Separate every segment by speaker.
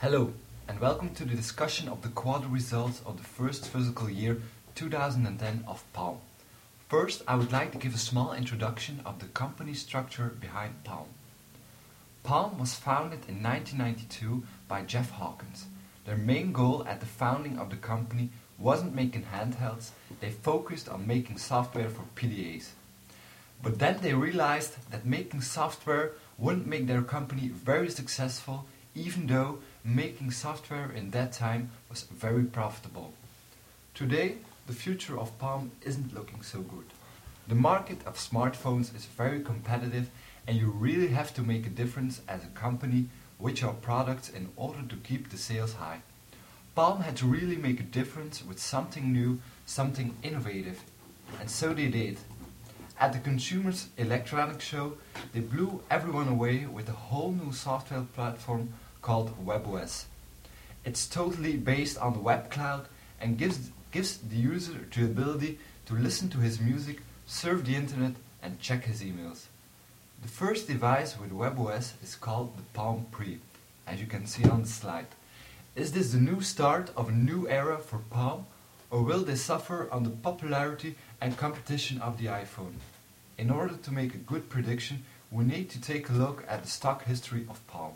Speaker 1: Hello, and welcome to the discussion of the quarter results of the first fiscal year 2010 of Palm. First, I would like to give a small introduction of the company structure behind Palm. Palm was founded in 1992 by Jeff Hawkins. Their main goal at the founding of the company wasn't making handhelds, they focused on making software for PDAs. But then they realized that making software wouldn't make their company very successful, even though making software in that time was very profitable. Today, the future of Palm isn't looking so good. The market of smartphones is very competitive and you really have to make a difference as a company with your products in order to keep the sales high. Palm had to really make a difference with something new, something innovative, and so they did. At the Consumers Electronics Show, they blew everyone away with a whole new software platform called WebOS. It's totally based on the web cloud and gives the user the ability to listen to his music, surf the internet and check his emails. The first device with WebOS is called the Palm Pre, as you can see on the slide. Is this the new start of a new era for Palm, or will they suffer on the popularity and competition of the iPhone? In order to make a good prediction, we need to take a look at the stock history of Palm.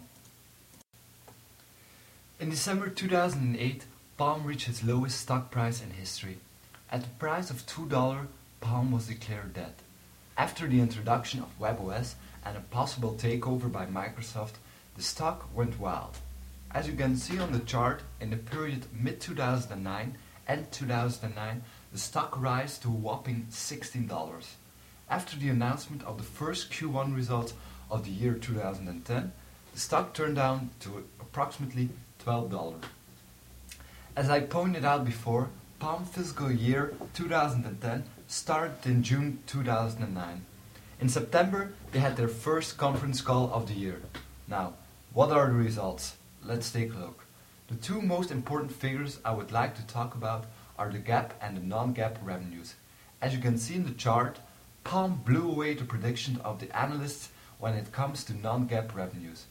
Speaker 1: In December 2008, Palm reached its lowest stock price in history. At the price of $2, Palm was declared dead. After the introduction of WebOS and a possible takeover by Microsoft, the stock went wild. As you can see on the chart, in the period mid-2009 and 2009, the stock rose to a whopping $16. After the announcement of the first Q1 results of the year 2010, the stock turned down to approximately $12. As I pointed out before, Palm fiscal year 2010 started in June 2009. In September, they had their first conference call of the year. Now, what are the results? Let's take a look. The two most important figures I would like to talk about are the GAAP and the non-GAAP revenues. As you can see in the chart, Palm blew away the prediction of the analysts when it comes to non-GAAP revenues.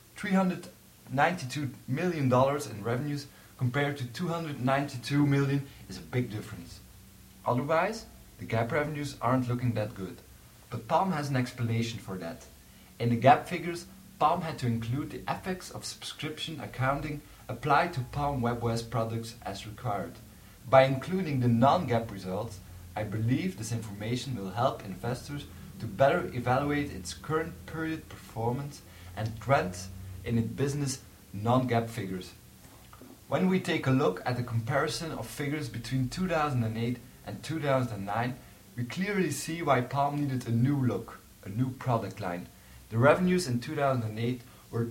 Speaker 1: $392 million in revenues compared to $292 million is a big difference. Otherwise, the GAAP revenues aren't looking that good. But Palm has an explanation for that. In the GAAP figures, Palm had to include the effects of subscription accounting applied to Palm WebOS products as required. By including the non-GAAP results, I believe this information will help investors to better evaluate its current period performance and trends in its business non-GAAP figures. When we take a look at the comparison of figures between 2008 and 2009, we clearly see why Palm needed a new look, a new product line. The revenues in 2008 were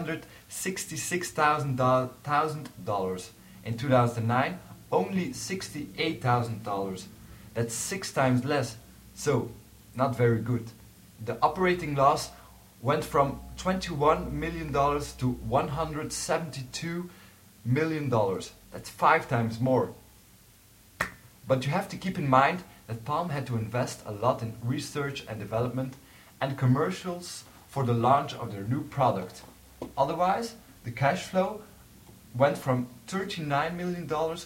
Speaker 1: $366,000. In 2009, only $68,000. That's 6 times less, so not very good. The operating loss went from $21 million to $172 million. That's 5 times more. But you have to keep in mind that Palm had to invest a lot in research and development and commercials for the launch of their new product. Otherwise, the cash flow went from $39 million to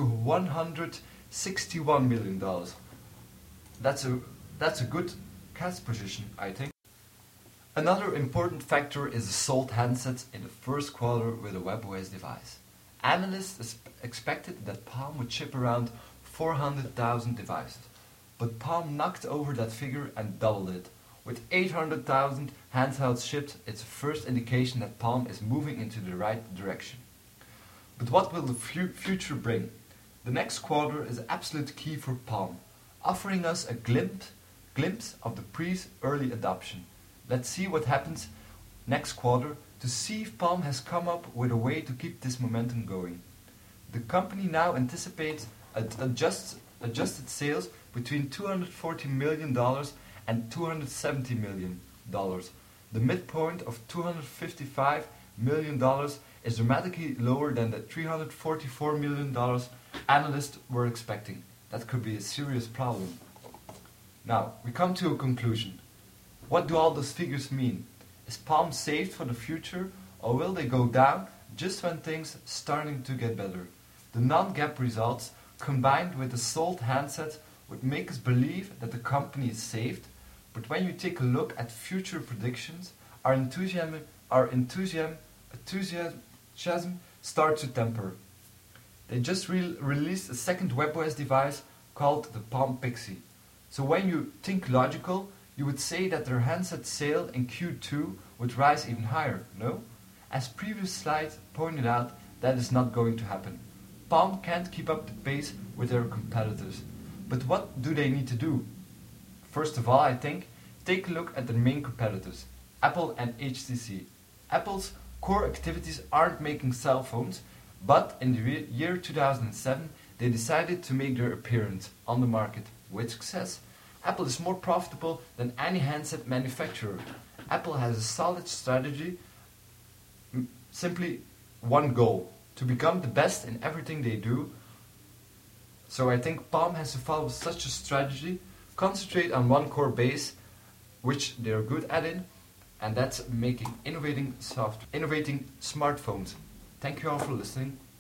Speaker 1: $161 million. That's a good cash position, I think. Another important factor is the sold handsets in the first quarter with a WebOS device. Analysts expected that Palm would ship around 400,000 devices, but Palm knocked over that figure and doubled it. With 800,000 handhelds shipped, it's a first indication that Palm is moving into the right direction. But what will the future bring? The next quarter is absolute key for Palm, offering us a glimpse of the Pre's early adoption. Let's see what happens next quarter to see if Palm has come up with a way to keep this momentum going. The company now anticipates adjusted sales between $240 million and $270 million. The midpoint of $255 million is dramatically lower than the $344 million analysts were expecting. That could be a serious problem. Now, we come to a conclusion. What do all those figures mean? Is Palm saved for the future, or will they go down just when things starting to get better. The non-GAAP results, combined with the sold handsets, would make us believe that the company is saved, but when you take a look at future predictions, our enthusiasm starts to temper. They just released a second WebOS device called the Palm Pixie. So when you think logical, you would say that their handset sale in Q2 would rise even higher, no? As previous slides pointed out, that is not going to happen. Palm can't keep up the pace with their competitors. But what do they need to do? First of all, I think, take a look at their main competitors, Apple and HTC. Apple's core activities aren't making cell phones, but in the year 2007 they decided to make their appearance on the market with success. Apple is more profitable than any handset manufacturer. Apple has a solid strategy, simply one goal, to become the best in everything they do. So I think Palm has to follow such a strategy, concentrate on one core base, which they are good at it, and that's innovating smartphones. Thank you all for listening.